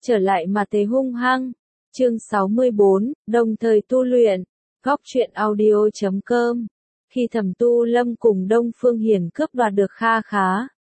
trở lại mà thế hung hăng. Chương 64, đồng thời tu luyện. Góc truyện audio.com. Khi Thẩm Tu Lâm cùng Đông Phương Hiển cướp đoạt được kha khá,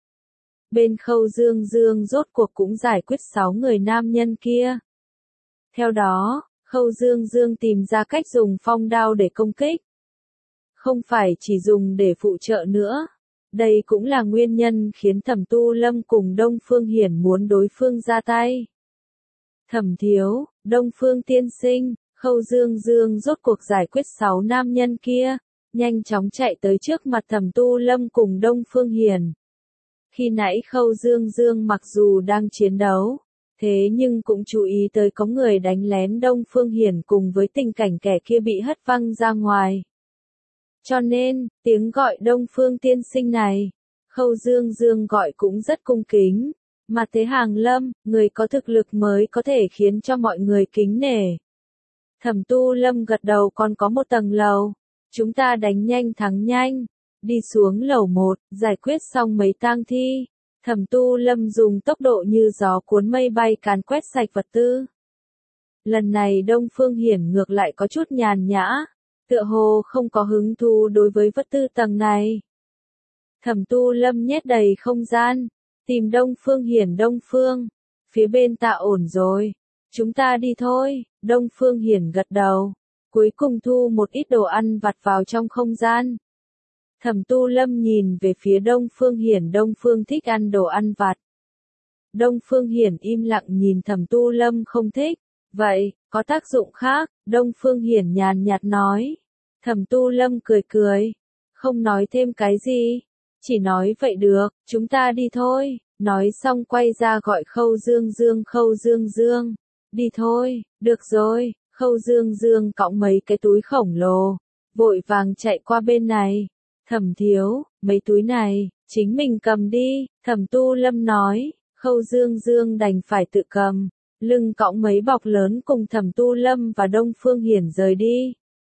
bên Khâu Dương Dương rốt cuộc cũng giải quyết 6 người nam nhân kia. Theo đó, Khâu Dương Dương tìm ra cách dùng phong đao để công kích. Không phải chỉ dùng để phụ trợ nữa. Đây cũng là nguyên nhân khiến Thẩm Tu Lâm cùng Đông Phương Hiển muốn đối phương ra tay. Thẩm thiếu, Đông Phương tiên sinh, Khâu Dương Dương rốt cuộc giải quyết 6 nam nhân kia, nhanh chóng chạy tới trước mặt Thẩm Tu Lâm cùng Đông Phương Hiển. Khi nãy Khâu Dương Dương mặc dù đang chiến đấu, thế nhưng cũng chú ý tới có người đánh lén Đông Phương Hiển cùng với tình cảnh kẻ kia bị hất văng ra ngoài. Cho nên, tiếng gọi Đông Phương tiên sinh này, Khâu Dương Dương gọi cũng rất cung kính, mà thế Hàng Lâm, người có thực lực mới có thể khiến cho mọi người kính nể. Thẩm Tu Lâm gật đầu, còn có một tầng lầu, chúng ta đánh nhanh thắng nhanh, đi xuống lầu 1, giải quyết xong mấy tang thi. Thẩm Tu Lâm dùng tốc độ như gió cuốn mây bay càn quét sạch vật tư. Lần này Đông Phương Hiển ngược lại có chút nhàn nhã, tựa hồ không có hứng thú đối với vật tư tầng này. Thẩm Tu Lâm nhét đầy không gian, tìm Đông Phương Hiển. Đông Phương, phía bên ta ổn rồi, chúng ta đi thôi. Đông Phương Hiển gật đầu, cuối cùng thu một ít đồ ăn vặt vào trong không gian. Thẩm Tu Lâm nhìn về phía Đông Phương Hiển. Đông Phương thích ăn đồ ăn vặt. Đông Phương Hiển im lặng nhìn Thẩm Tu Lâm không thích. Vậy, có tác dụng khác, Đông Phương Hiển nhàn nhạt nói. Thẩm Tu Lâm cười cười, không nói thêm cái gì, chỉ nói vậy được, chúng ta đi thôi. Nói xong quay ra gọi Khâu Dương Dương. Khâu Dương Dương, đi thôi, được rồi. Khâu Dương Dương cõng mấy cái túi khổng lồ, vội vàng chạy qua bên này. Thẩm thiếu, mấy túi này, chính mình cầm đi, Thẩm Tu Lâm nói. Khâu Dương Dương đành phải tự cầm, lưng cõng mấy bọc lớn cùng Thẩm Tu Lâm và Đông Phương Hiển rời đi.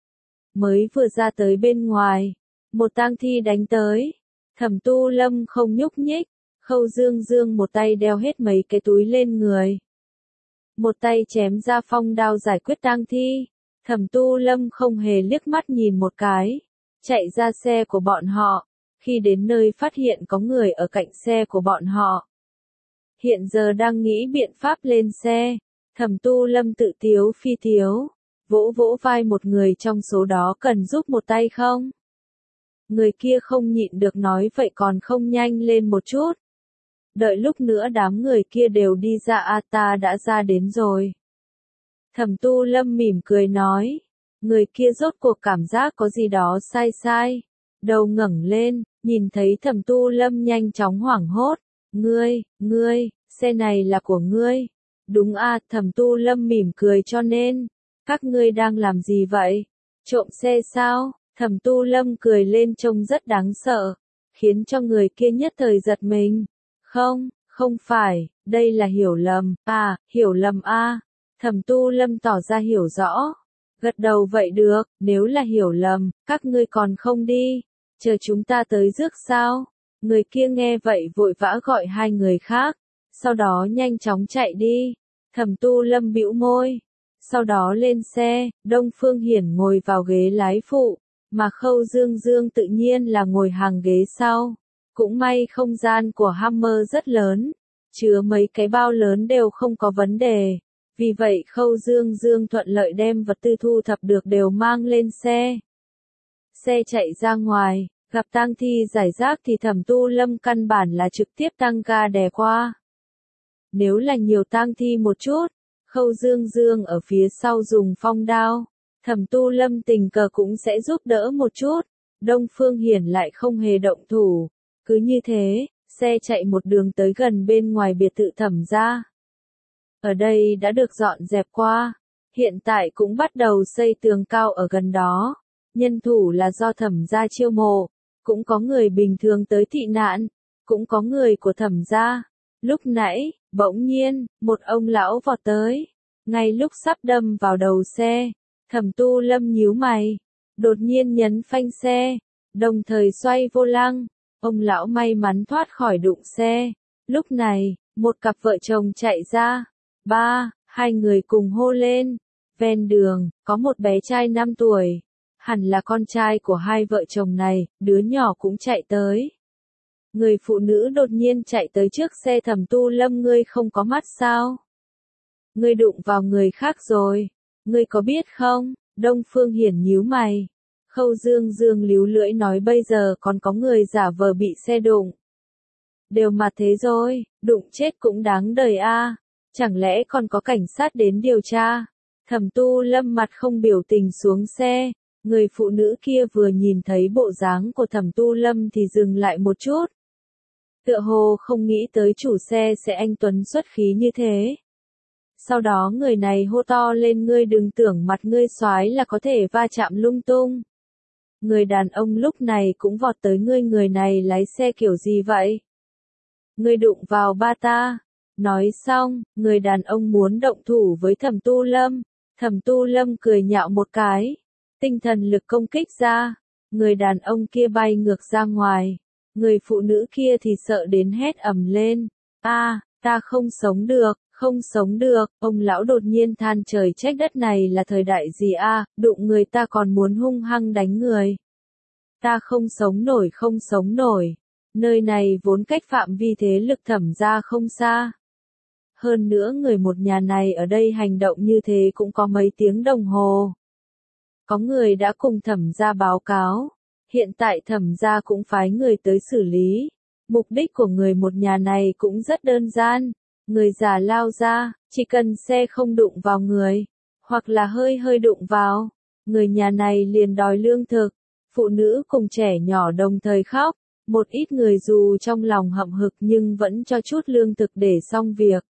Mới vừa ra tới bên ngoài, một tang thi đánh tới. Thẩm Tu Lâm không nhúc nhích, Khâu Dương Dương một tay đeo hết mấy cái túi lên người, một tay chém ra phong đao giải quyết tang thi. Thẩm Tu Lâm không hề liếc mắt nhìn một cái, chạy ra xe của bọn họ. Khi đến nơi phát hiện có người ở cạnh xe của bọn họ, hiện giờ đang nghĩ biện pháp lên xe. Thẩm Tu Lâm tự tiếu phi tiếu, vỗ vỗ vai một người trong số đó, cần giúp một tay không? Người kia không nhịn được nói, vậy còn không nhanh lên một chút. Đợi lúc nữa đám người kia đều đi ra, ta đã ra đến rồi. Thẩm Tu Lâm mỉm cười nói. Người kia rốt cuộc cảm giác có gì đó sai sai. Đầu ngẩng lên, nhìn thấy Thẩm Tu Lâm nhanh chóng hoảng hốt. Ngươi, xe này là của ngươi. Đúng Thẩm Tu Lâm mỉm cười, cho nên, các ngươi đang làm gì vậy? Trộm xe sao? Thẩm Tu Lâm cười lên trông rất đáng sợ, khiến cho người kia nhất thời giật mình. Không phải, đây là hiểu lầm. Hiểu lầm Thẩm Tu Lâm tỏ ra hiểu rõ. Gật đầu, vậy được, nếu là hiểu lầm, các ngươi còn không đi, chờ chúng ta tới rước sao? Người kia nghe vậy vội vã gọi hai người khác, sau đó nhanh chóng chạy đi. Thẩm Tu Lâm bĩu môi, sau đó lên xe. Đông Phương Hiển ngồi vào ghế lái phụ, mà Khâu Dương Dương tự nhiên là ngồi hàng ghế sau. Cũng may không gian của Hammer rất lớn, chứa mấy cái bao lớn đều không có vấn đề. Vì vậy Khâu Dương Dương thuận lợi đem vật tư thu thập được đều mang lên xe. Xe chạy ra ngoài, gặp tang thi giải rác thì Thẩm Tu Lâm căn bản là trực tiếp tăng ga đè qua. Nếu là nhiều tang thi một chút, Khâu Dương Dương ở phía sau dùng phong đao, Thẩm Tu Lâm tình cờ cũng sẽ giúp đỡ một chút. Đông Phương Hiển lại không hề động thủ. Cứ như thế, xe chạy một đường tới gần bên ngoài biệt thự Thẩm gia. Ở đây đã được dọn dẹp qua, hiện tại cũng bắt đầu xây tường cao ở gần đó. Nhân thủ là do Thẩm gia chiêu mộ, cũng có người bình thường tới tị nạn, cũng có người của Thẩm gia. Lúc nãy, bỗng nhiên, một ông lão vọt tới, ngay lúc sắp đâm vào đầu xe. Thẩm Tu Lâm nhíu mày, đột nhiên nhấn phanh xe, đồng thời xoay vô lăng. Ông lão may mắn thoát khỏi đụng xe. Lúc này, một cặp vợ chồng chạy ra, Ba, hai người cùng hô lên. Ven đường, có một bé trai 5 tuổi. Hẳn là con trai của hai vợ chồng này, đứa nhỏ cũng chạy tới. Người phụ nữ đột nhiên chạy tới trước xe Thẩm Tu Lâm, ngươi không có mắt sao? Ngươi đụng vào người khác rồi. Ngươi có biết không? Đông Phương Hiển nhíu mày. Khâu Dương Dương líu lưỡi nói bây giờ còn có người giả vờ bị xe đụng. Đều mà thế rồi, đụng chết cũng đáng đời a. Chẳng lẽ còn có cảnh sát đến điều tra? Thẩm Tu Lâm mặt không biểu tình xuống xe. Người phụ nữ kia vừa nhìn thấy bộ dáng của Thẩm Tu Lâm thì dừng lại một chút. Tựa hồ không nghĩ tới chủ xe sẽ anh tuấn xuất khí như thế. Sau đó người này hô to lên, ngươi đừng tưởng mặt ngươi soái là có thể va chạm lung tung. Người đàn ông lúc này cũng vọt tới, ngươi người này lái xe kiểu gì vậy? Ngươi đụng vào ba ta. Nói xong, người đàn ông muốn động thủ với Thẩm Tu Lâm. Thẩm Tu Lâm cười nhạo một cái. Tinh thần lực công kích ra. Người đàn ông kia bay ngược ra ngoài. Người phụ nữ kia thì sợ đến hét ầm lên. Ta không sống được, không sống được. Ông lão đột nhiên than trời trách đất, này là thời đại gì a, đụng người ta còn muốn hung hăng đánh người. Ta không sống nổi, không sống nổi. Nơi này vốn cách phạm vi thế lực Thẩm gia không xa. Hơn nữa người một nhà này ở đây hành động như thế cũng có mấy tiếng đồng hồ. Có người đã cùng Thẩm gia báo cáo. Hiện tại Thẩm gia cũng phái người tới xử lý. Mục đích của người một nhà này cũng rất đơn giản. Người già lao ra, chỉ cần xe không đụng vào người, hoặc là hơi hơi đụng vào, người nhà này liền đòi lương thực. Phụ nữ cùng trẻ nhỏ đồng thời khóc. Một ít người dù trong lòng hậm hực nhưng vẫn cho chút lương thực để xong việc.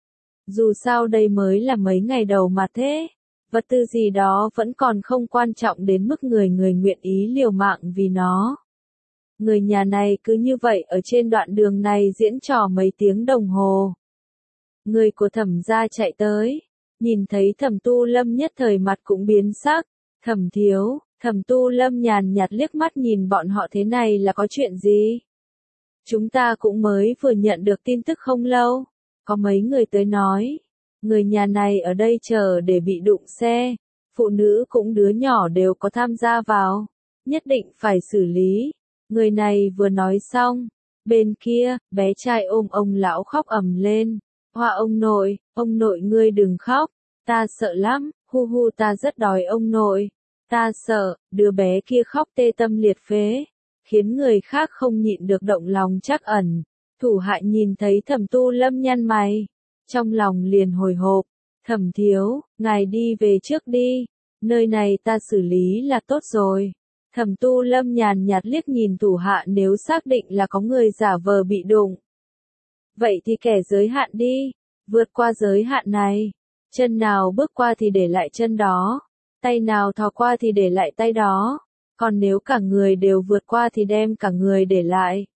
Dù sao đây mới là mấy ngày đầu mà thế. Vật tư gì đó vẫn còn không quan trọng đến mức người nguyện ý liều mạng vì nó. Người nhà này cứ như vậy ở trên đoạn đường này diễn trò mấy tiếng đồng hồ. Người của Thẩm gia chạy tới, nhìn thấy Thẩm Tu Lâm nhất thời mặt cũng biến sắc. Thẩm thiếu, Thẩm Tu Lâm nhàn nhạt liếc mắt nhìn bọn họ, thế này là có chuyện gì? Chúng ta cũng mới vừa nhận được tin tức không lâu. Có mấy người tới nói, người nhà này ở đây chờ để bị đụng xe. Phụ nữ cũng đứa nhỏ đều có tham gia vào. Nhất định phải xử lý. Người này vừa nói xong. Bên kia, bé trai ôm ông lão khóc ầm lên. Hoa ông nội ngươi đừng khóc. Ta sợ lắm, hu hu ta rất đói ông nội. Ta sợ, đứa bé kia khóc tê tâm liệt phế. Khiến người khác không nhịn được động lòng trắc ẩn. Thủ hạ nhìn thấy Thẩm Tu Lâm nhăn mày. Trong lòng liền hồi hộp. Thẩm thiếu, ngài đi về trước đi. Nơi này ta xử lý là tốt rồi. Thẩm Tu Lâm nhàn nhạt liếc nhìn thủ hạ, nếu xác định là có người giả vờ bị đụng. Vậy thì kẻ giới hạn đi. Vượt qua giới hạn này. Chân nào bước qua thì để lại chân đó. Tay nào thò qua thì để lại tay đó. Còn nếu cả người đều vượt qua thì đem cả người để lại.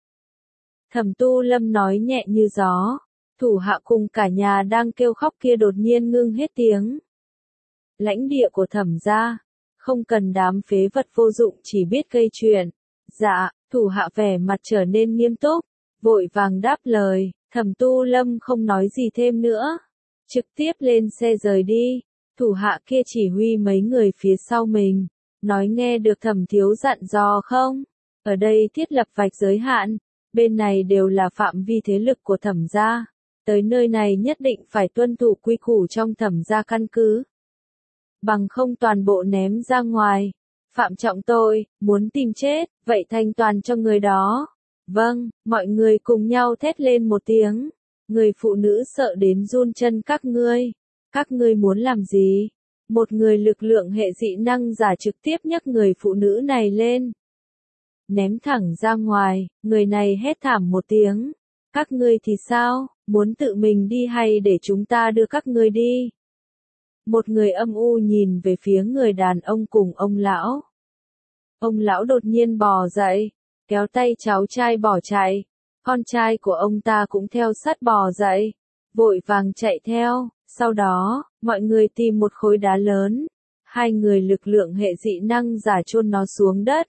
Thẩm Tu Lâm nói nhẹ như gió. Thủ hạ cùng cả nhà đang kêu khóc kia đột nhiên ngưng hết tiếng. Lãnh địa của Thẩm gia, không cần đám phế vật vô dụng chỉ biết gây chuyện. Dạ, thủ hạ vẻ mặt trở nên nghiêm túc, vội vàng đáp lời. Thẩm Tu Lâm không nói gì thêm nữa, trực tiếp lên xe rời đi. Thủ hạ kia chỉ huy mấy người phía sau mình, nói nghe được Thẩm thiếu dặn dò không? Ở đây thiết lập vạch giới hạn, bên này đều là phạm vi thế lực của Thẩm gia. Tới nơi này nhất định phải tuân thủ quy củ trong Thẩm gia căn cứ. Bằng không toàn bộ ném ra ngoài. Phạm trọng tội, muốn tìm chết, vậy thanh toàn cho người đó. Vâng, mọi người cùng nhau thét lên một tiếng. Người phụ nữ sợ đến run chân, các ngươi muốn làm gì? Một người lực lượng hệ dị năng giả trực tiếp nhấc người phụ nữ này lên. Ném thẳng ra ngoài, người này hét thảm một tiếng. Các ngươi thì sao, muốn tự mình đi hay để chúng ta đưa các ngươi đi? Một người âm u nhìn về phía người đàn ông cùng ông lão. Ông lão đột nhiên bò dậy, kéo tay cháu trai bỏ chạy. Con trai của ông ta cũng theo sát bò dậy, vội vàng chạy theo. Sau đó, mọi người tìm một khối đá lớn. Hai người lực lượng hệ dị năng giả chôn nó xuống đất.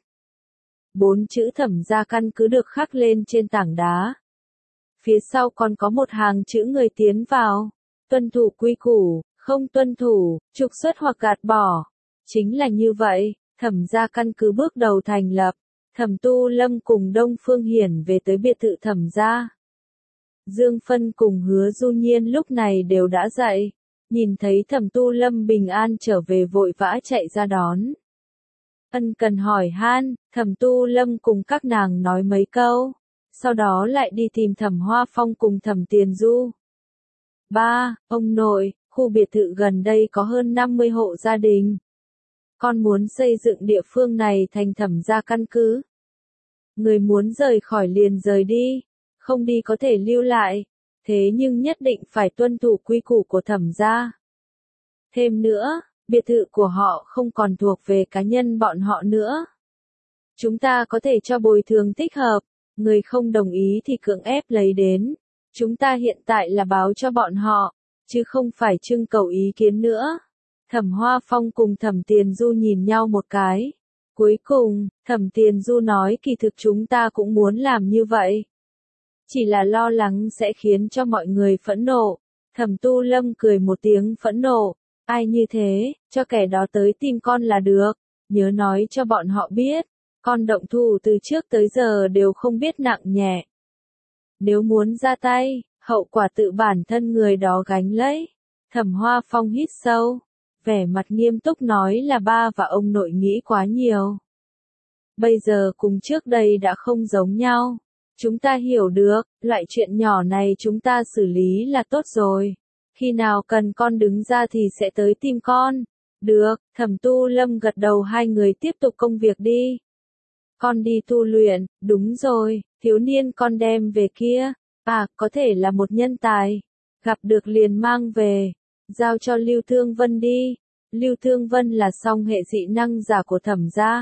4 chữ Thẩm gia căn cứ được khắc lên trên tảng đá. Phía sau còn có một hàng chữ người tiến vào. tuân thủ quy củ, không tuân thủ, trục xuất hoặc gạt bỏ. Chính là như vậy, Thẩm gia căn cứ bước đầu thành lập, Thẩm Tu Lâm cùng Đông Phương Hiển về tới biệt thự Thẩm gia. Dương Phân cùng Hứa Du Nhiên lúc này đều đã dậy, nhìn thấy Thẩm Tu Lâm bình an trở về vội vã chạy ra đón. Ân cần hỏi han, Thẩm Tu Lâm cùng các nàng nói mấy câu, sau đó lại đi tìm Thẩm Hoa Phong cùng Thẩm Tiền Du. Ba, ông nội, khu biệt thự gần đây có hơn 50 hộ gia đình. Con muốn xây dựng địa phương này thành Thẩm gia căn cứ. Người muốn rời khỏi liền rời đi, không đi có thể lưu lại, thế nhưng nhất định phải tuân thủ quy củ của Thẩm gia. Thêm nữa, biệt thự của họ không còn thuộc về cá nhân bọn họ nữa. Chúng ta có thể cho bồi thường thích hợp, người không đồng ý thì cưỡng ép lấy đến. Chúng ta hiện tại là báo cho bọn họ, chứ không phải trưng cầu ý kiến nữa. Thẩm Hoa Phong cùng Thẩm Tiền Du nhìn nhau một cái. Cuối cùng, Thẩm Tiền Du nói kỳ thực chúng ta cũng muốn làm như vậy. Chỉ là lo lắng sẽ khiến cho mọi người phẫn nộ. Thẩm Tu Lâm cười một tiếng phẫn nộ. Ai như thế, cho kẻ đó tới tìm con là được. Nhớ nói cho bọn họ biết, con động thủ từ trước tới giờ đều không biết nặng nhẹ. Nếu muốn ra tay, hậu quả tự bản thân người đó gánh lấy. Thẩm Hoa Phong hít sâu, vẻ mặt nghiêm túc nói là ba và ông nội nghĩ quá nhiều. Bây giờ cùng trước đây đã không giống nhau. Chúng ta hiểu được, loại chuyện nhỏ này chúng ta xử lý là tốt rồi. Khi nào cần con đứng ra thì sẽ tới tìm con. Được, Thẩm Tu Lâm gật đầu, hai người tiếp tục công việc đi. Con đi tu luyện, đúng rồi, thiếu niên con đem về kia. À, có thể là một nhân tài. Gặp được liền mang về. Giao cho Lưu Thương Vân đi. Lưu Thương Vân là song hệ dị năng giả của Thẩm gia.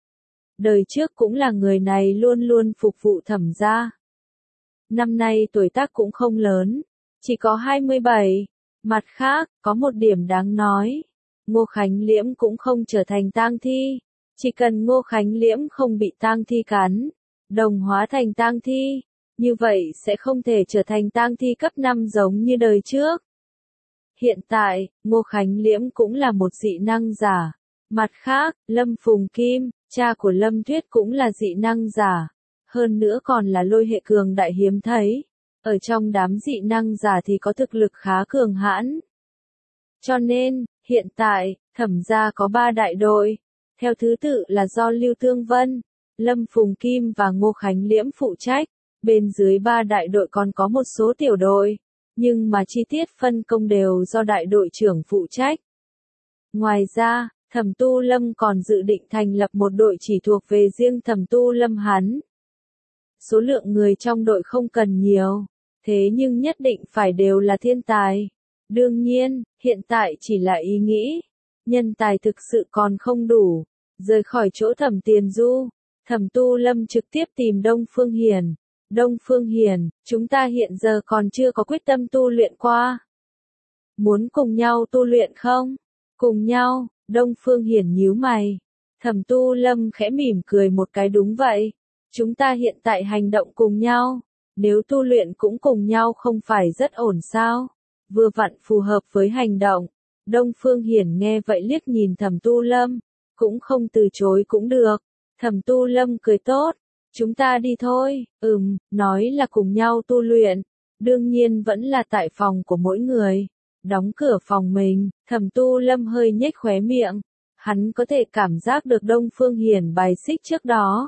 Đời trước cũng là người này luôn luôn phục vụ Thẩm gia. Năm nay tuổi tác cũng không lớn, chỉ có 27. Mặt khác, có một điểm đáng nói. Ngô Khánh Liễm cũng không trở thành tang thi. Chỉ cần Ngô Khánh Liễm không bị tang thi cắn, đồng hóa thành tang thi, như vậy sẽ không thể trở thành tang thi cấp 5 giống như đời trước. Hiện tại, Ngô Khánh Liễm cũng là một dị năng giả. Mặt khác, Lâm Phùng Kim, cha của Lâm Tuyết cũng là dị năng giả. Hơn nữa còn là lôi hệ cường đại hiếm thấy. Ở trong đám dị năng giả thì có thực lực khá cường hãn. Cho nên, hiện tại, Thẩm gia có 3 đại đội. Theo thứ tự là do Lưu Thương Vân, Lâm Phùng Kim và Ngô Khánh Liễm phụ trách. Bên dưới 3 đại đội còn có một số tiểu đội. Nhưng mà chi tiết phân công đều do đại đội trưởng phụ trách. Ngoài ra, Thẩm Tu Lâm còn dự định thành lập một đội chỉ thuộc về riêng Thẩm Tu Lâm hắn. Số lượng người trong đội không cần nhiều, thế nhưng nhất định phải đều là thiên tài. Đương nhiên, hiện tại chỉ là ý nghĩ, nhân tài thực sự còn không đủ. Rời khỏi chỗ Thẩm Tiền Du, Thẩm Tu Lâm trực tiếp tìm Đông Phương Hiển. Đông Phương Hiển, chúng ta hiện giờ còn chưa có quyết tâm tu luyện qua. Muốn cùng nhau tu luyện không? Cùng nhau, Đông Phương Hiển nhíu mày. Thẩm Tu Lâm khẽ mỉm cười một cái, đúng vậy. Chúng ta hiện tại hành động cùng nhau. Nếu tu luyện cũng cùng nhau không phải rất ổn sao? Vừa vặn phù hợp với hành động. Đông Phương Hiển nghe vậy liếc nhìn Thẩm Tu Lâm. Cũng không từ chối cũng được. Thẩm Tu Lâm cười tốt. Chúng ta đi thôi, nói là cùng nhau tu luyện. Đương nhiên vẫn là tại phòng của mỗi người. Đóng cửa phòng mình, Thẩm Tu Lâm hơi nhếch khóe miệng. Hắn có thể cảm giác được Đông Phương Hiển bài xích trước đó.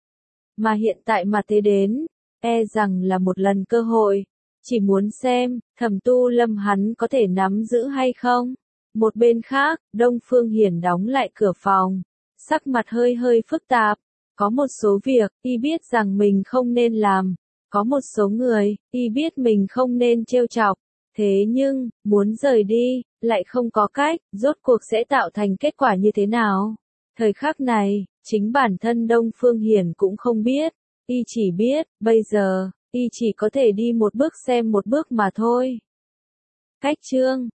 Mà hiện tại mà thế đến, e rằng là một lần cơ hội. Chỉ muốn xem, Thẩm Tu Lâm hắn có thể nắm giữ hay không. Một bên khác, Đông Phương Hiển đóng lại cửa phòng. Sắc mặt hơi hơi phức tạp. Có một số việc, y biết rằng mình không nên làm. Có một số người, y biết mình không nên trêu chọc. Thế nhưng, muốn rời đi, lại không có cách, rốt cuộc sẽ tạo thành kết quả như thế nào? Thời khắc này, chính bản thân Đông Phương Hiển cũng không biết. Y chỉ biết, bây giờ, y chỉ có thể đi một bước xem một bước mà thôi. Cách chương